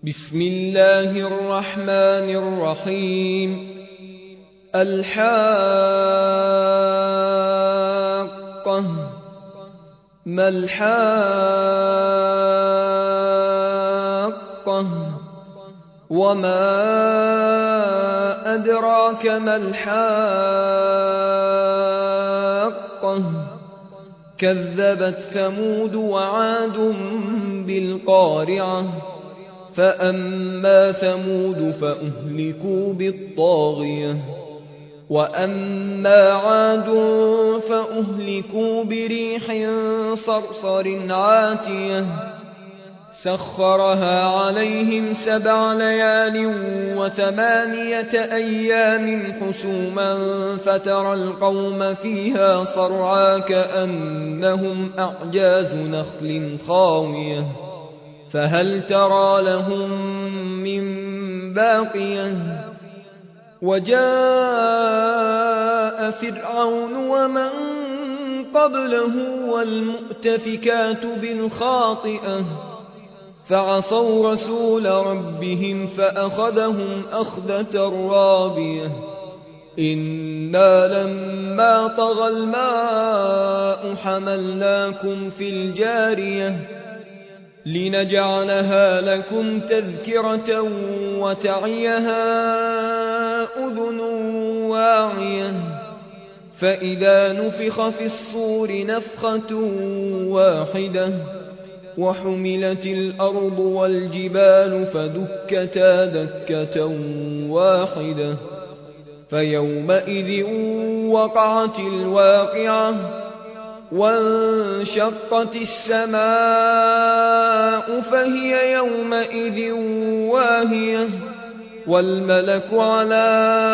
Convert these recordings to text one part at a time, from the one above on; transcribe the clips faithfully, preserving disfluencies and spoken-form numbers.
بسم الله الرحمن الرحيم. الحاقة ما الحاقة وما أدراك ما الحاقة كذبت ثمود وعاد بالقارعة فأما ثمود فأهلكوا بالطاغية وأما عاد فأهلكوا بريح صرصر عاتية سخرها عليهم سبع ليال وثمانية أيام حسوما فترى القوم فيها صرعى كأنهم أعجاز نخل خاوية فهل ترى لهم من باقية وجاء فرعون ومن قبله والمؤتفكات بالخاطئة فعصوا رسول ربهم فأخذهم أخذة رابية إنا لما طغى الماء حملناكم في الجارية لنجعلها لكم تذكرة وتعيها أذن واعية فإذا نفخ في الصور نفخة واحدة وحملت الأرض والجبال فدكتا دكة واحدة فيومئذ وقعت الواقعة وانشقت السماء فهي يومئذ واهية والملك على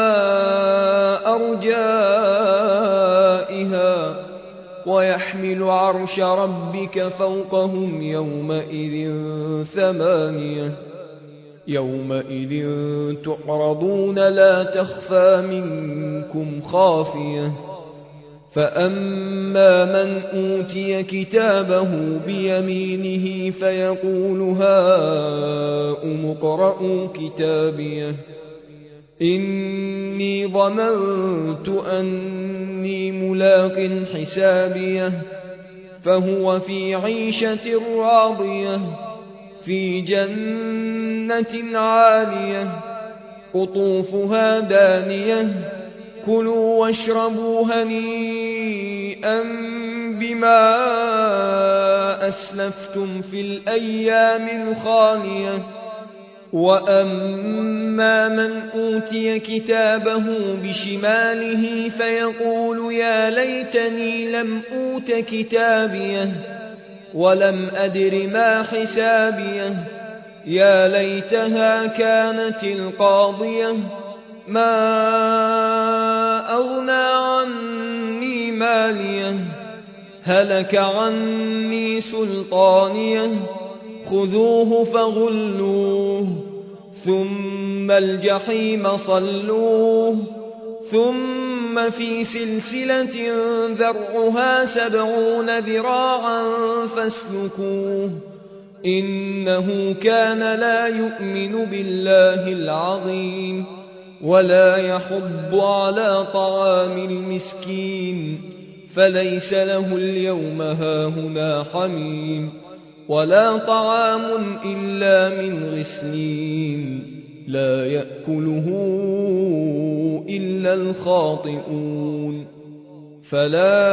أرجائها ويحمل عرش ربك فوقهم يومئذ ثمانية يومئذ تعرضون لا تخفى منكم خافية فأما من أوتي كتابه بيمينه فيقول هاؤم اقرءوا كتابيه إني ظننت أني ملاق حسابيه فهو في عيشة راضية في جنة عالية قطوفها دانية كلوا واشربوا هنيئا بما أسلفتم في الأيام الخالية وأما من أوتي كتابه بشماله فيقول يا ليتني لم أوت كتابيه ولم أدر ما حسابيه يا ليتها كانت القاضية ما أغنى عني ماليه هلك عني سلطانيه خذوه فغلوه ثم الجحيم صلوه ثم في سلسلة ذرعها سبعون ذراعا فاسلكوه إنه كان لا يؤمن بالله العظيم ولا يحض على طعام المسكين فليس له اليوم هاهنا حميم ولا طعام إلا من غسلين لا يأكله إلا الخاطئون فلا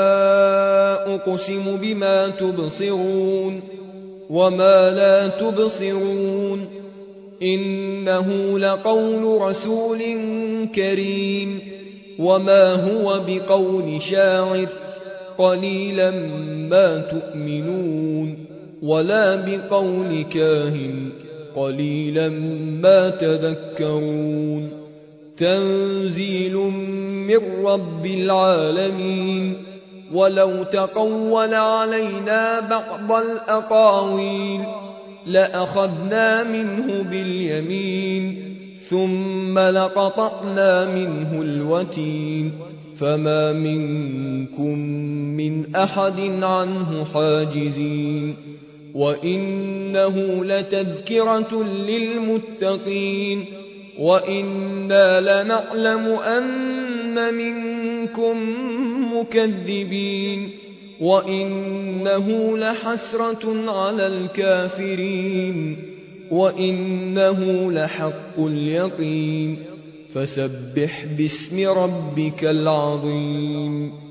أقسم بما تبصرون وما لا تبصرون إنه لقول رسول كريم وما هو بقول شاعر قليلا ما تؤمنون ولا بقول كاهن قليلا ما تذكرون تنزيل من رب العالمين ولو تقول علينا بعض الأقاويل لأخذنا منه باليمين ثم لقطعنا منه الوتين فما منكم من أحد عنه حاجزين وإنه لتذكرة للمتقين وإنا لنعلم أن منكم مكذبين وإنه لحسرة على الكافرين وإنه لحق اليقين فسبح باسم ربك العظيم